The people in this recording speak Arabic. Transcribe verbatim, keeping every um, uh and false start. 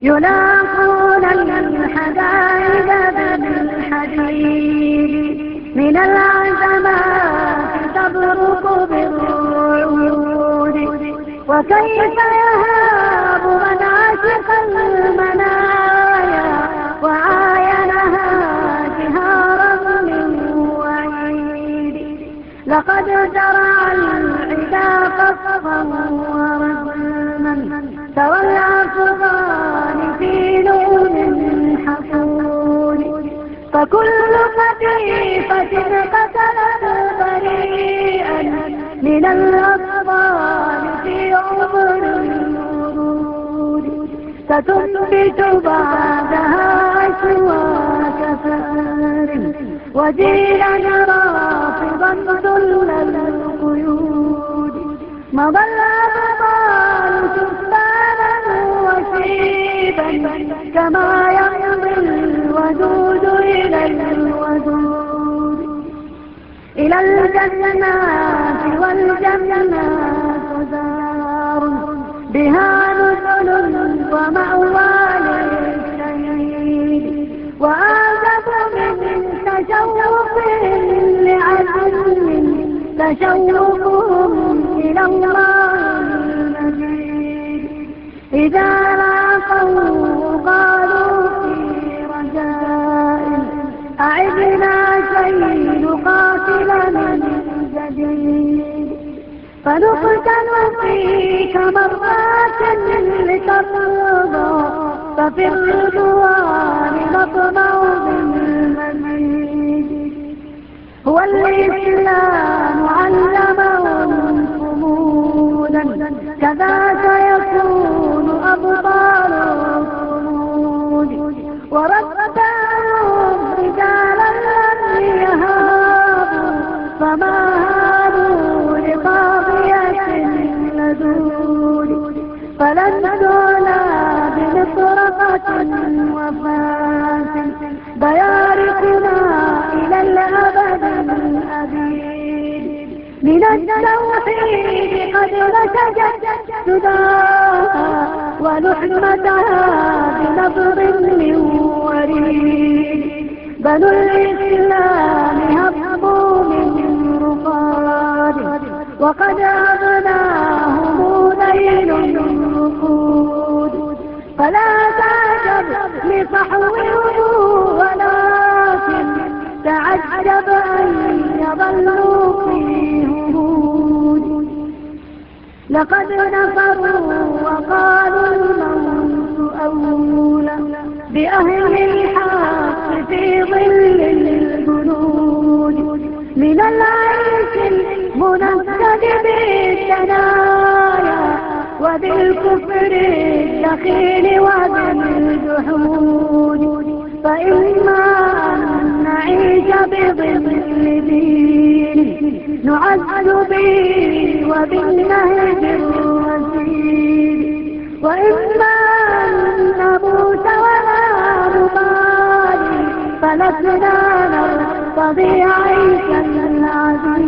يلاقون الحدائد بالحديد من العزمات تبرق بالرعود. وكيف يهاب من عشق المنايا وعاينها جهارا من وعيد. لقد زرع العدا قصفا ورسما ترى الأفغان في لون حصون. فكل قطيفة قتلت بريئا من الأطفال في عمر الورود ستنبت بعدها أشواك فار وجيلا رافضا ذل القيود. مضى الأبطال شبانا وشيبا كما يمضي الودود إلى الودود. إلى الجنات والجنات دار بها نزل ومأوى للشهيد. وآدم من تشوق لعزم تشوقهم إلى الله المجيد. إذا لاقوا قالوا في رجاء أعدنا كي نقاتل من جديد. فنقتل فيك مرات لترضى ففي الرضوان نطمع بالمزيد. هو الإسلام علمهم صمودا كذاك يكون أبطال الصمود. وربهم رجالا لم يهابوا فما هابوا لطاغية لدود. فلن نولى بمطرقة وفاة بيارقنا إلى الأبد الأبيد. من التوحيد قد نسجت سداها ولحمتها بنبض من وريد. بنو الإسلام هبوا من رقاد وقد أغناهم ليل الرقود. فلا تعجب لصحو ولكن تعجب أن يظلوا في همود. لقد نصروا وقالوا الموت أولى بأهل الحق في ظل الجنود. من العيش المنكد بالثنايا وبالكفر الدخيل وبالجحود. فإما أن نعيش بظل دين نعز به وبالنهج الرشيد. وإما أن نموت ولا نبالي فلسنا نرتضي عيشا العزيز.